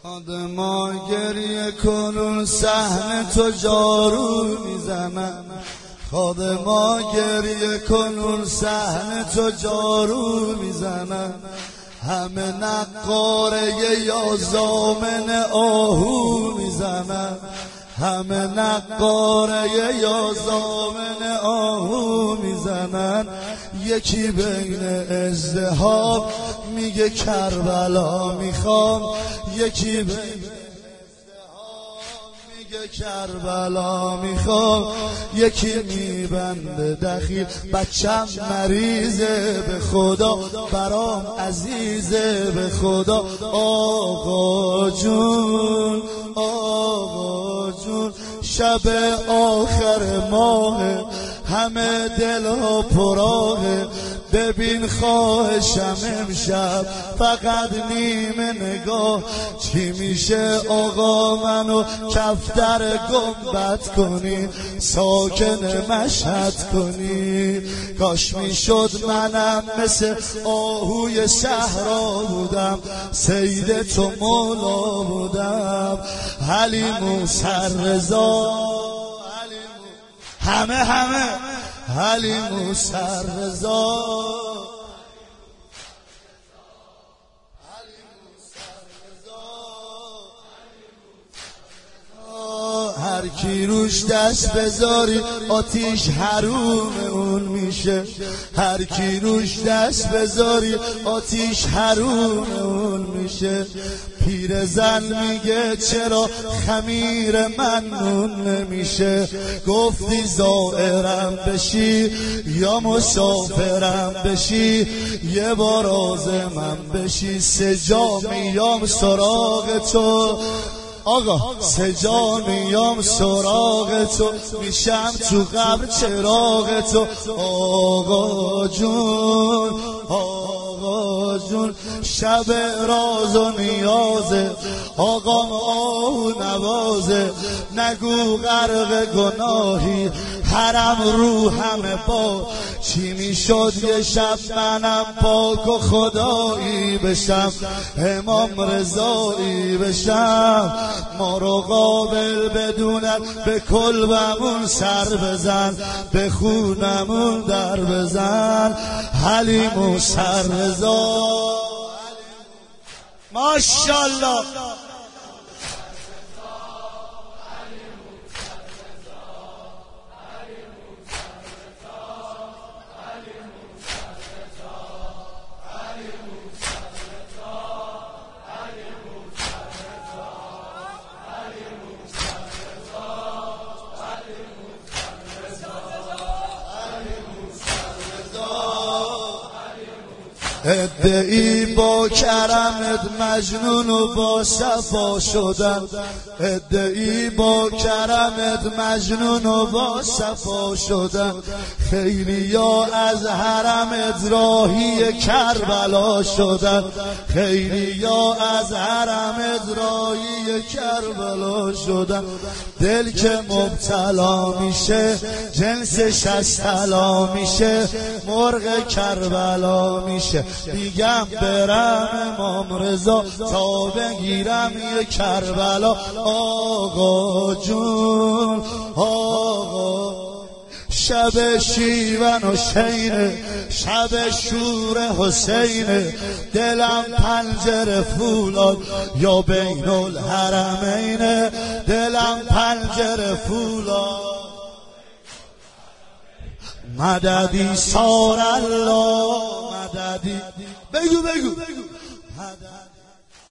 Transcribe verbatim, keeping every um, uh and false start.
خادما گریه کنون صحنه تو جارو میزنن، خادما گریه کنون صحنه تو جارو میزنن، همه نقاره یا زامن آهو میزنن، همه نقاره یا زامن آهو میزنن. یکی بین ازدحام میگه کربلا میخوام، یکی بین میگه کربلا میخوام، یکی میبنده دخیل بچم مریضه به خدا برام عزیزه به خدا. آقا جون آقا جون شب آخر ماه همه دلها پراغه، ببین خواهشم امشب فقط نیمه نگاه، چی میشه آقا منو کفتر گنبد کنی، ساکن مشهد کنی. کاش میشد منم مثل آهوی صحرا بودم، سید تو مولا بودم. حلیم و سررضا همه همه حلیم و سررضا، هر کی روش دست بذاری آتیش حروم اون میشه، هر کی روش دست بذاری آتیش حروم اون میشه. پیرزن میگه چرا خمیر من نون نمیشه، گفتی زائرم بشی یا مسافرم بشی، یه بار آزمم بشی، سه جا میام سراغ تو آقا، سه جا میام سراغ تو، میشم تو قبر چراغ تو. آقا جون آقا جون شب راز و نیازه، آقا آهو نوازه، نگو غرق گناهی حرم رو همه با، چی میشد یه شب منم پاک و خدایی بشم، امام رضایی بشم. ما رو قابل بدونن به کلبمون سر بزن، به خونمون در بزن. حلیم و سررضا ماشاءالله. ادعی با کرمت مجنون و با صفا شدن، ادعی با کرمت مجنون و با صفا شدن. خیلی یا از حرمت راهی کربلا شدن، خیلی یا از حرمت راهی کربلا شدن. دل که مبتلا میشه جنسش از طلا میشه، مرغ کربلا میشه. میگم برم امام رضا تا بگیرم یه کربلا. آقا جون آقا شب شیون و شینه، شب شور حسینه، دلم پنجره فولاد یا بین الحرمینه، دلم پنجره فولاد. مددی سار الله مددی، بگو بگو مدد